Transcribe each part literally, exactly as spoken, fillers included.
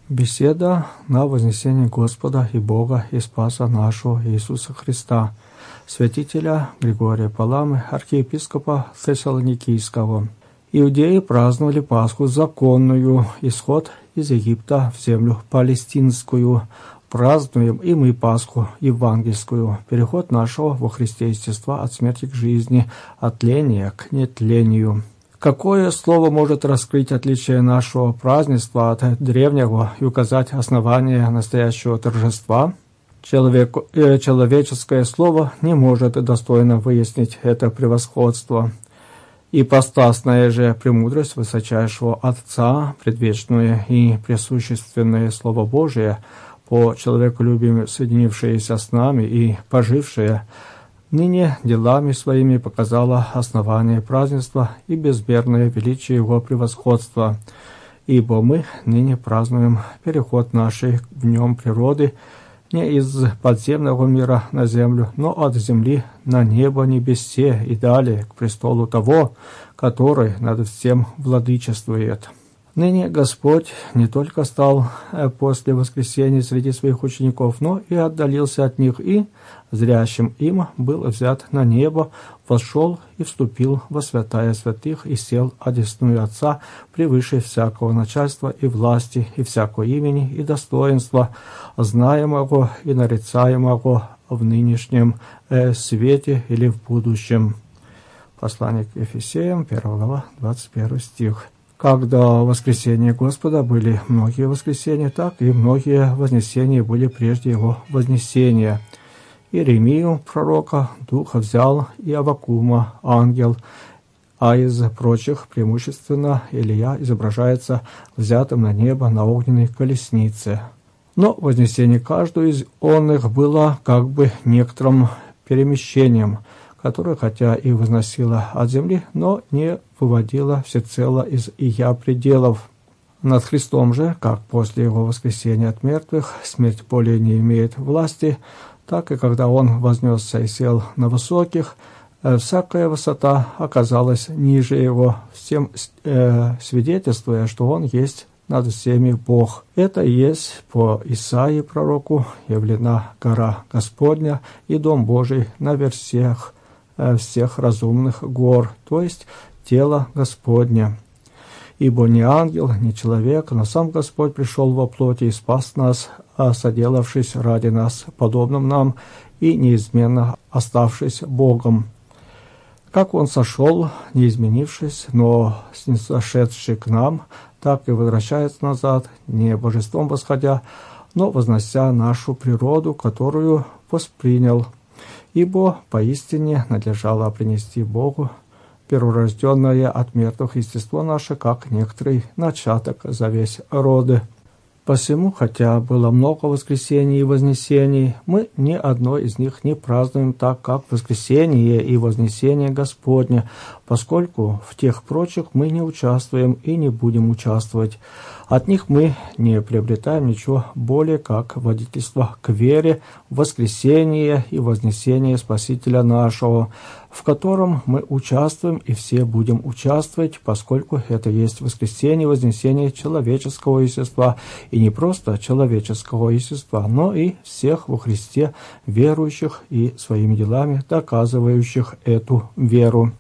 Беседа на вознесение Господа и Бога и Спаса нашего Иисуса Христа, святителя Григория Паламы, архиепископа Фессалоникийского. Иудеи праздновали Пасху законную, исход из Египта в землю палестинскую. Празднуем и мы Пасху евангельскую, переход нашего во Христе естества от смерти к жизни, от тления к нетлению. Какое слово может раскрыть отличие нашего празднества от древнего и указать основание настоящего торжества? Человек, э, человеческое слово не может достойно выяснить это превосходство. Ипостасная же премудрость высочайшего Отца, предвечное и пресущественное Слово Божие, по человеколюбию соединившееся с нами и пожившее, ныне делами своими показало основание празднества и безмерное величие его превосходства, ибо мы ныне празднуем переход нашей в нем природы не из подземного мира на землю, но от земли на небо небесе и далее к престолу того, который над всем владычествует. Ныне Господь не только стал после воскресения среди своих учеников, но и отдалился от них, и зрящим им был взят на небо, вошел и вступил во святая святых, и сел одесную Отца превыше всякого начальства и власти, и всякого имени и достоинства, знаемого и нарицаемого в нынешнем э, свете или в будущем. Послание к Ефесеям, первая глава, двадцать первый стих. Как до воскресения Господа были многие воскресения, так и многие вознесения были прежде его вознесения. Иеремию, пророка, Духа взял, и Аввакума, ангел, а из прочих преимущественно Илия изображается взятым на небо на огненной колеснице. Но вознесение каждого из онных было как бы некоторым перемещением, которое, хотя и возносило от земли, но не выводило всецело из ия пределов. Над Христом же, как после его воскресения от мертвых, смерть более не имеет власти, так и когда он вознесся и сел на высоких, всякая высота оказалась ниже его, всем э, свидетельствуя, что он есть над всеми Бог. Это и есть по Исаии пророку явлена гора Господня и дом Божий на версиях всех разумных гор, то есть тело Господня. Ибо не ангел, не человек, но сам Господь пришел во плоти и спас нас, соделавшись ради нас, подобным нам и неизменно оставшись Богом. Как Он сошел, не изменившись, но снисшедший к нам, так и возвращается назад, не божеством восходя, но вознося нашу природу, которую воспринял. Ибо поистине надлежало принести Богу перворожденное от мертвых естество наше, как некоторый начаток за весь роды. Посему, хотя было много воскресений и вознесений, мы ни одно из них не празднуем так, как воскресение и вознесение Господне, поскольку в тех прочих мы не участвуем и не будем участвовать. От них мы не приобретаем ничего более, как водительство к вере, воскресение и вознесение Спасителя нашего, в котором мы участвуем и все будем участвовать, поскольку это есть воскресение и вознесение человеческого естества, и не просто человеческого естества, но и всех во Христе верующих и своими делами доказывающих эту веру.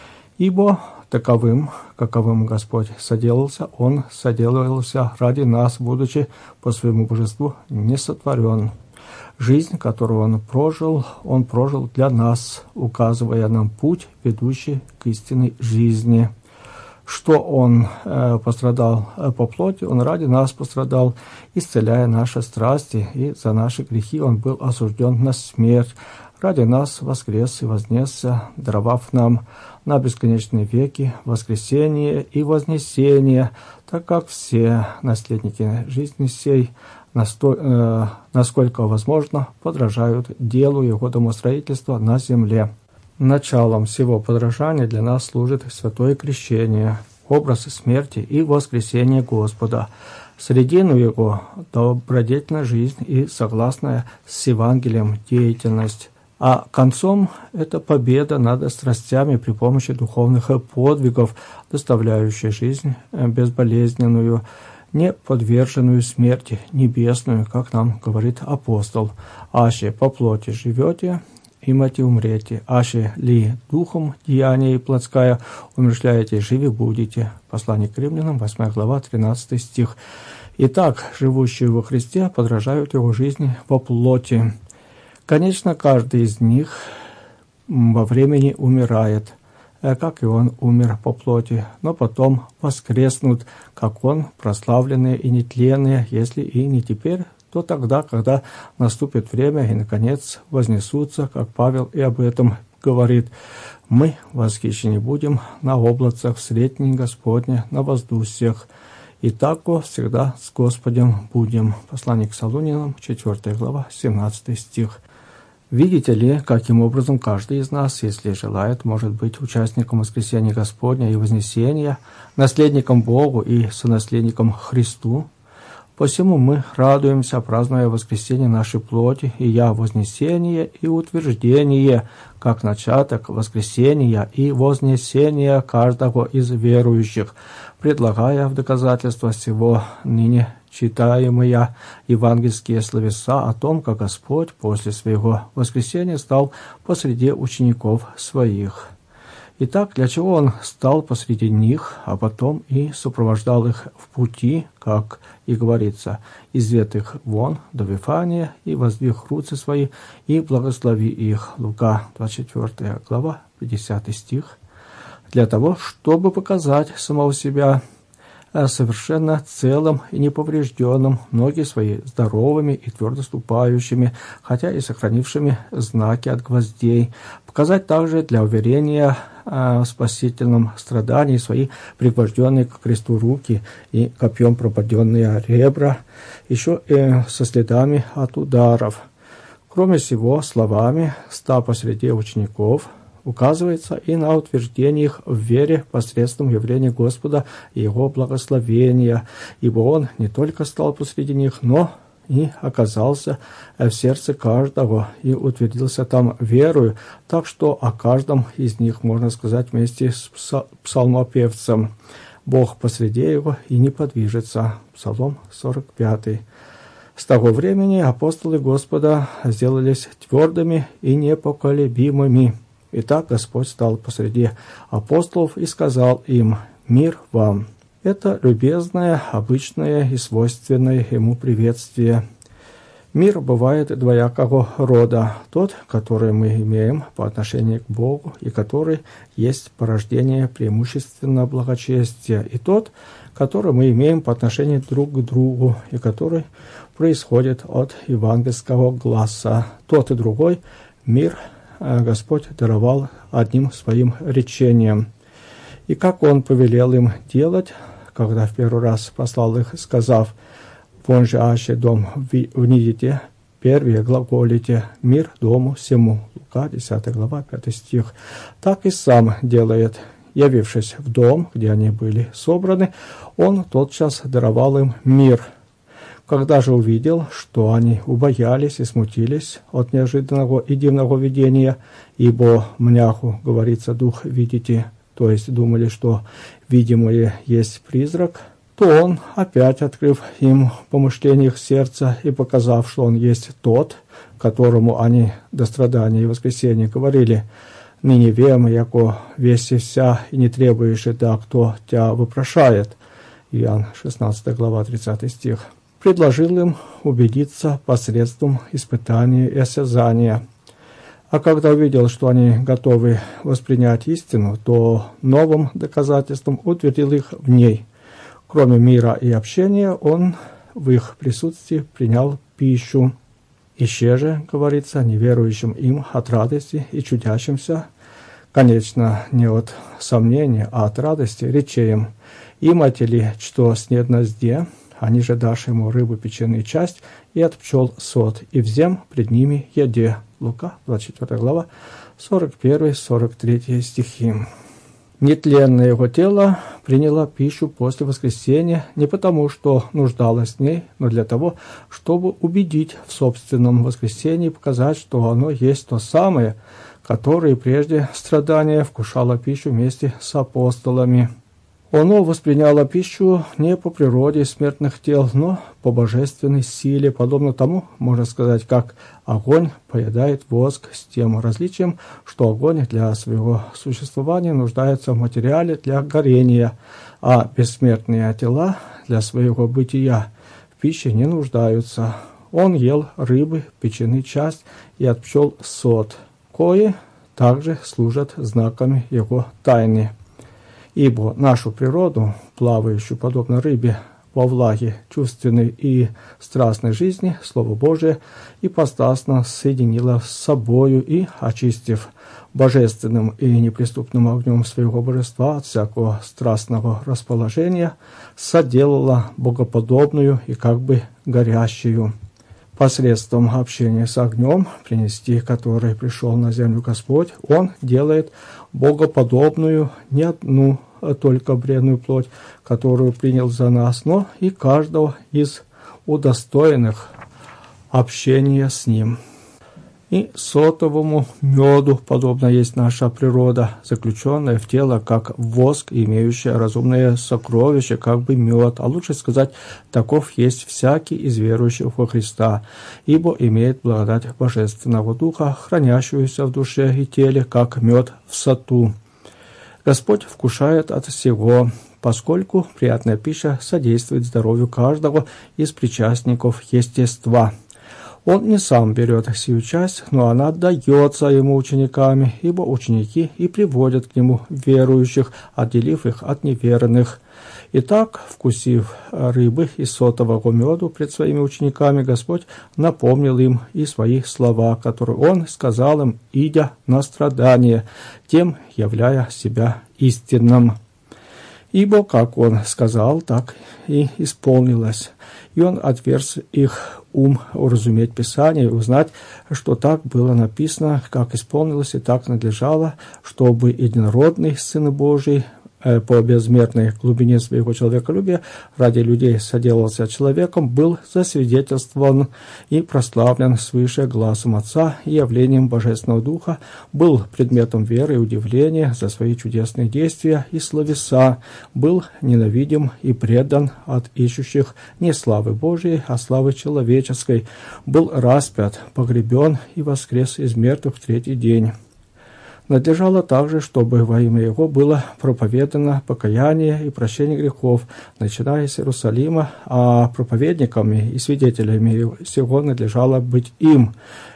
Ибо таковым, каковым Господь соделался, Он соделывался ради нас, будучи по своему божеству не сотворен. Жизнь, которую Он прожил, Он прожил для нас, указывая нам путь, ведущий к истинной жизни. Что Он э, пострадал по плоти, Он ради нас пострадал, исцеляя наши страсти, и за наши грехи Он был осужден на смерть. Ради нас воскрес и вознесся, даровав нам на бесконечные веки воскресение и вознесение, так как все наследники жизни сей, насто... э, насколько возможно, подражают делу Его домостроительства на земле. Началом всего подражания для нас служит святое крещение, образ смерти и воскресения Господа. Средину Его – добродетельная жизнь и согласная с Евангелием деятельность. А концом – это победа над страстями при помощи духовных подвигов, доставляющая жизнь безболезненную, не подверженную смерти небесную, как нам говорит апостол. Аще по плоти живете, имате умрете, аще ли духом деяния и плотская умерщвляете, живи будете. Послание к римлянам, восьмая глава, тринадцатый стих. Итак, живущие во Христе подражают его жизни во плоти. Конечно, каждый из них во времени умирает, как и он умер по плоти, но потом воскреснут, как он, прославленные и нетленные, если и не теперь, то тогда, когда наступит время и, наконец, вознесутся, как Павел и об этом говорит. Мы восхищены будем на облацах в средней Господне, на воздусиях. И так всегда с Господем будем. Послание к Солунянам, четвёртая глава, семнадцатый стих. Видите ли, каким образом каждый из нас, если желает, может быть участником воскресения Господня и вознесения, наследником Богу и сонаследником Христу? Посему мы радуемся, празднуя воскресение нашей плоти, и я вознесение и утверждение, как начаток воскресения и вознесения каждого из верующих, предлагая в доказательство всего ныне читаемые евангельские словеса о том, как Господь после своего воскресения стал посреди учеников своих. Итак, для чего Он стал посреди них, а потом и сопровождал их в пути, как и говорится, «Извед их вон до Вифания, и воздвиг руцы свои, и благослови их». Лука, двадцать четвёртая глава, пятидесятый стих. Для того, чтобы показать самого себя совершенно целым и неповрежденным, ноги свои здоровыми и твердо ступающими, хотя и сохранившими знаки от гвоздей. Показать также для уверения в спасительном страдании свои пригвожденные к кресту руки и копьем пропаденные ребра, еще и со следами от ударов. Кроме всего, словами «ста посреди учеников» указывается и на утверждение их в вере посредством явления Господа и Его благословения, ибо Он не только стал посреди них, но и оказался в сердце каждого и утвердился там верою, так что о каждом из них можно сказать вместе с псалмопевцем: «Бог посреди его и не подвижется». Псалом сорок пятый. С того времени апостолы Господа сделались твердыми и непоколебимыми. Итак, Господь стал посреди апостолов и сказал им: «Мир вам». Это любезное, обычное и свойственное ему приветствие. Мир бывает двоякого рода: тот, который мы имеем по отношению к Богу, и который есть порождение преимущественно благочестия, и тот, который мы имеем по отношению друг к другу, и который происходит от евангельского гласа. Тот и другой мир Господь даровал одним своим речением. И как Он повелел им делать, когда в первый раз послал их, сказав: «Вон же аще дом внидите, первые глаголите, мир дому всему». Лука, десятая глава, пятый стих. Так и сам делает. Явившись в дом, где они были собраны, Он тотчас даровал им мир. Когда же увидел, что они убоялись и смутились от неожиданного и дивного видения, ибо мняху, говорится, дух видите, то есть думали, что видимое есть призрак, то Он, опять открыв им в помышлениях сердца и показав, что Он есть тот, которому они до страдания и воскресения говорили: «Ныне вем, яко веси вся, и не требуешь, да кто тебя вопрошает». Иоанн, шестнадцатая глава, тридцатый стих. Предложил им убедиться посредством испытания и осязания. А когда увидел, что они готовы воспринять истину, то новым доказательством утвердил их в ней. Кроме мира и общения, Он в их присутствии принял пищу. «Ище же, говорится, неверующим им от радости и чудящимся, конечно, не от сомнения, а от радости, речеем: имате ли, что снед на зде, они же дашь ему рыбу печеную часть, и от пчел сот, и взем пред ними еде». Лука, двадцать четвёртая глава, сорок первый сорок третий стихи. Нетленное его тело приняло пищу после воскресения не потому, что нуждалось в ней, но для того, чтобы убедить в собственном воскресении и показать, что оно есть то самое, которое прежде страдания вкушало пищу вместе с апостолами. Оно восприняло пищу не по природе смертных тел, но по божественной силе, подобно тому, можно сказать, как огонь поедает воск, с тем различием, что огонь для своего существования нуждается в материале для горения, а бессмертные тела для своего бытия в пище не нуждаются. Он ел рыбы, печеный часть и от пчел сот, кои также служат знаками его тайны. Ибо нашу природу, плавающую подобно рыбе во влаге чувственной и страстной жизни, Слово Божие ипостасно соединило с собою и, очистив божественным и неприступным огнем своего божества от всякого страстного расположения, соделала богоподобную и как бы горящую. Посредством общения с огнем, принести который пришел на землю Господь, Он делает богоподобную не одну только бренную плоть, которую принял за нас, но и каждого из удостоенных общения с Ним. И сотовому меду подобно есть наша природа, заключенная в тело, как воск, имеющая разумное сокровище, как бы мед, а лучше сказать, таков есть всякий из верующих во Христа, ибо имеет благодать Божественного Духа, хранящуюся в душе и теле, как мед в соту. Господь вкушает от всего, поскольку приятная пища содействует здоровью каждого из причастников естества. Он не сам берет сию часть, но она дается ему учениками, ибо ученики и приводят к нему верующих, отделив их от неверных. Итак, вкусив рыбы и сотового меду пред своими учениками, Господь напомнил им и свои слова, которые Он сказал им, идя на страдание, тем являя себя истинным. Ибо, как Он сказал, так и исполнилось. И Он отверз их ум уразуметь Писание и узнать, что так было написано, как исполнилось и так надлежало, чтобы единородный Сын Божий по безмерной глубине своего человеколюбия ради людей соделался человеком, был засвидетельствован и прославлен свыше глазом Отца и явлением Божественного Духа, был предметом веры и удивления за свои чудесные действия и словеса, был ненавидим и предан от ищущих не славы Божией, а славы человеческой, был распят, погребен и воскрес из мертвых в третий день. Надлежало также, чтобы во имя Его было проповедано покаяние и прощение грехов, начиная с Иерусалима, а проповедниками и свидетелями сего надлежало быть им,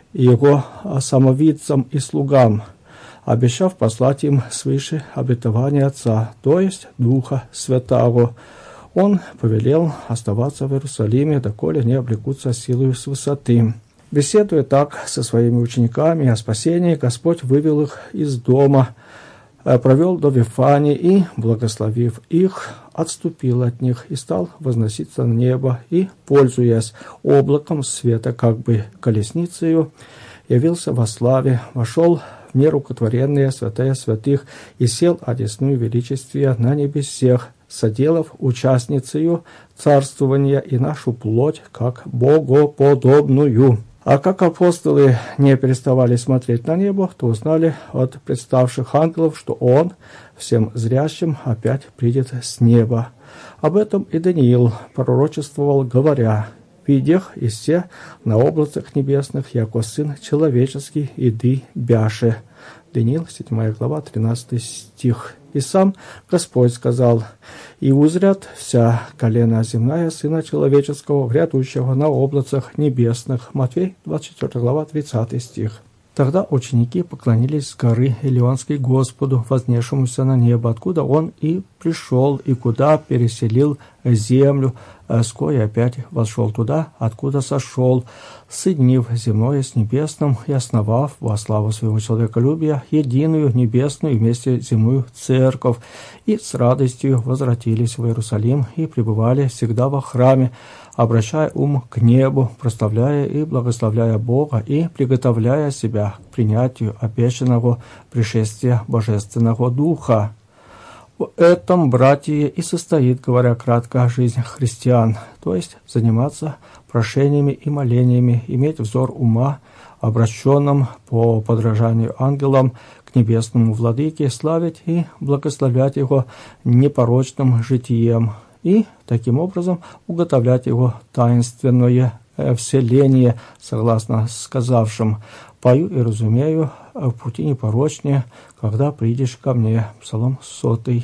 Его самовидцам и слугам, обещав послать им свыше обетования Отца, то есть Духа Святаго. Он повелел оставаться в Иерусалиме, доколе не облекутся силою с высоты. Беседуя так со своими учениками о спасении, Господь вывел их из дома, провел до Вифании и, благословив их, отступил от них и стал возноситься на небо, и, пользуясь облаком света, как бы колесницею, явился во славе, вошел в нерукотворенные святая святых и сел одесную величествия на небесех, соделав участницею царствования и нашу плоть, как богоподобную. А как апостолы не переставали смотреть на небо, то узнали от представших ангелов, что Он всем зрящим опять придет с неба. Об этом и Даниил пророчествовал, говоря: «Видях и се на облацах небесных, яко сын человеческий, иды бяше». Даниил, седьмая глава, тринадцатый стих. И сам Господь сказал: «И узрят вся колена земная Сына Человеческого, грядущего на облацах небесных». Матфей, двадцать четвёртая глава, тридцатый стих. Тогда ученики поклонились с горы Илионской Господу, вознесшемуся на небо, откуда Он и пришел, и куда переселил землю, с коей опять вошел туда, откуда сошел, соединив земное с небесным и основав во славу своего человеколюбия единую небесную вместе земную церковь, и с радостью возвратились в Иерусалим и пребывали всегда во храме, обращая ум к небу, прославляя и благословляя Бога и приготовляя себя к принятию обещанного пришествия Божественного Духа. В этом, братья, и состоит, говоря кратко, жизнь христиан, то есть заниматься прошениями и молениями, иметь взор ума обращенном по подражанию ангелам к небесному владыке, славить и благословлять его непорочным житием и таким образом уготовлять его таинственное вселение, согласно сказавшим: «Пою и разумею, в пути непорочнее, когда придешь ко мне». Псалом сотый.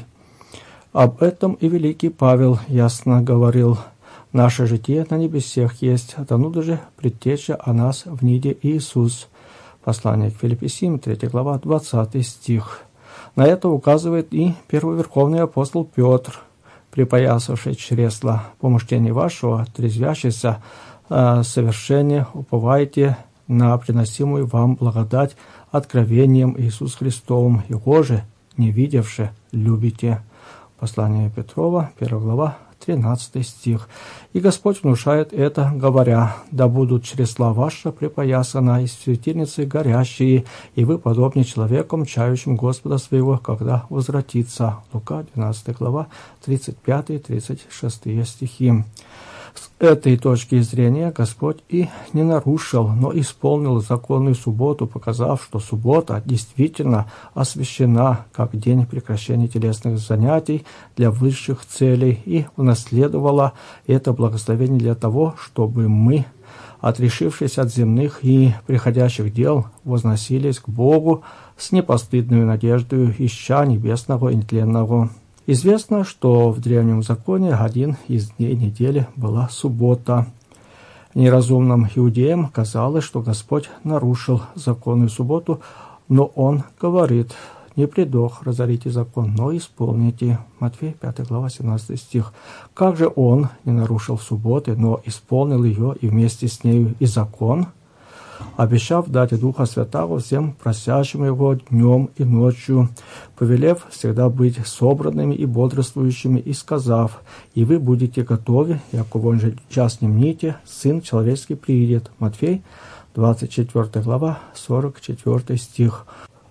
Об этом и великий Павел ясно говорил: «Наше житие на небесех есть, а донуда же предтеча о нас в ниде Иисус». Послание к Филиппийцам, третья глава, двадцатый стих. На это указывает и первоверховный апостол Петр, припоясавший чресла: «По муждению вашего, трезвящийся э, совершение, уповайте на приносимую вам благодать откровением Иисус Христовым, Его же, не видевши, любите». Послание Петрова, первая глава, тринадцатый стих. «И Господь внушает это, говоря: да будут чресла ваши припоясаны из светильницы горящие, и вы подобны человеком, чающим Господа своего, когда возвратится». Лука, двенадцатая глава, тридцать пятый тридцать шестой стихи. С этой точки зрения Господь и не нарушил, но исполнил законную субботу, показав, что суббота действительно освящена как день прекращения телесных занятий для высших целей, и унаследовала это благословение для того, чтобы мы, отрешившись от земных и приходящих дел, возносились к Богу с непостыдной надеждой, ища небесного и нетленного. Известно, что в древнем законе один из дней недели была суббота. Неразумным иудеям казалось, что Господь нарушил законную субботу, но Он говорит: «Не предох разорите закон, но исполните». Матфея, пятая глава, семнадцатый стих. Как же Он не нарушил субботы, но исполнил ее и вместе с нею и закон, обещав дать Духа Святого всем просящим Его днем и ночью, повелев всегда быть собранными и бодрствующими, и сказав: «И вы будете готовы, яко вон же час не мните, Сын Человеческий приидет». Матфей, двадцать четвёртая глава, сорок четвёртый стих.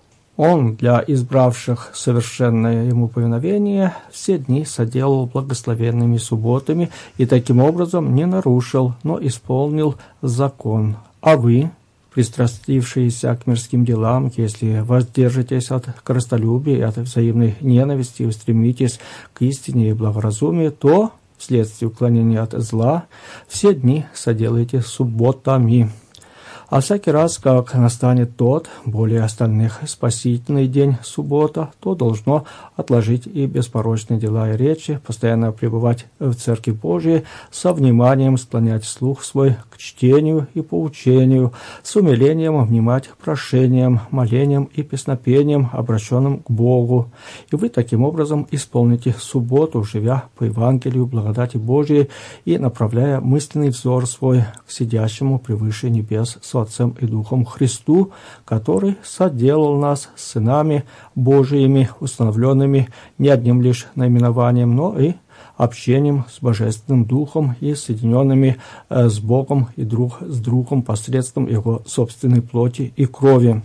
Он для избравших совершенное Ему повиновение все дни соделал благословенными субботами и таким образом не нарушил, но исполнил закон. А вы, пристрастившиеся к мирским делам, если воздержитесь от корыстолюбия и от взаимной ненависти и устремитесь к истине и благоразумию, то, вследствие уклонения от зла, все дни соделаете субботами. А всякий раз, как настанет тот, более остальных, спасительный день суббота, то должно отложить и беспорочные дела и речи, постоянно пребывать в Церкви Божией, со вниманием склонять слух свой к чтению и поучению, с умилением внимать прошениям, молениям и песнопениям, обращенным к Богу. И вы таким образом исполните субботу, живя по Евангелию благодати Божией и направляя мысленный взор свой к сидящему превыше небес с Отцем и Духом Христу, который соделал нас сынами Божиими, установленными не одним лишь наименованием, но и общением с Божественным Духом и соединенными э, с Богом и друг с другом посредством Его собственной плоти и крови.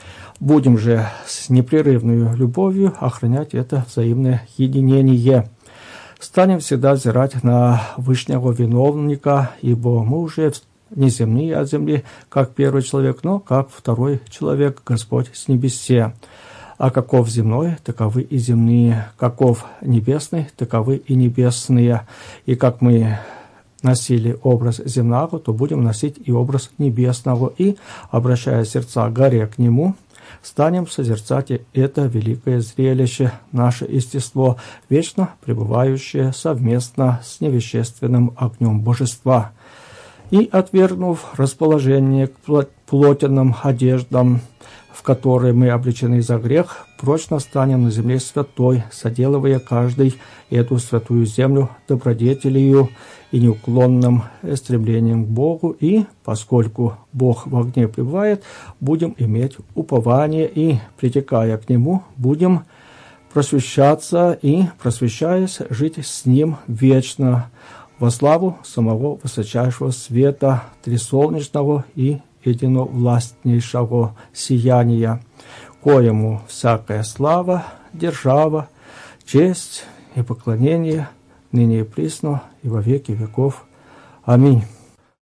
Будем же с непрерывной любовью охранять это взаимное единение. Станем всегда взирать на Вышнего Виновника, ибо мы уже не земные от земли, как первый человек, но как второй человек, Господь с небесе. А каков земной, таковы и земные, каков небесный, таковы и небесные. И как мы носили образ земного, то будем носить и образ небесного, и, обращая сердца горе к Нему, станем созерцать это великое зрелище, наше естество, вечно пребывающее совместно с невещественным огнем Божества. И, отвергнув расположение к плотяным одеждам, в которые мы облечены за грех, прочно станем на земле святой, соделывая каждый эту святую землю добродетелью и неуклонным стремлением к Богу, и, поскольку Бог в огне пребывает, будем иметь упование и, притекая к Нему, будем просвещаться и, просвещаясь, жить с Ним вечно, во славу самого высочайшего света, трисолнечного и единовластнейшего сияния, коему всякая слава, держава, честь и поклонение ныне и присно и во веки веков. Аминь.